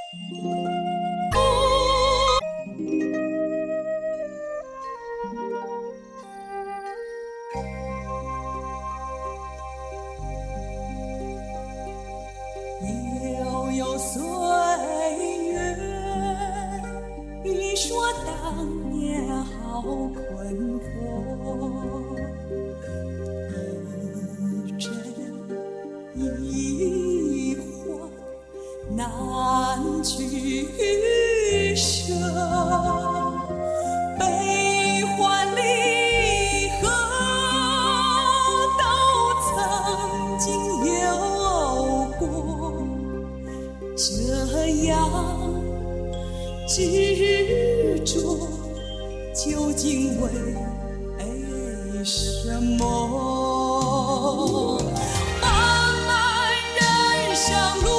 悠悠岁月，你说当年好困惑，一真一幻难取舍，悲欢离合都曾经有过，这样执着究竟为什么？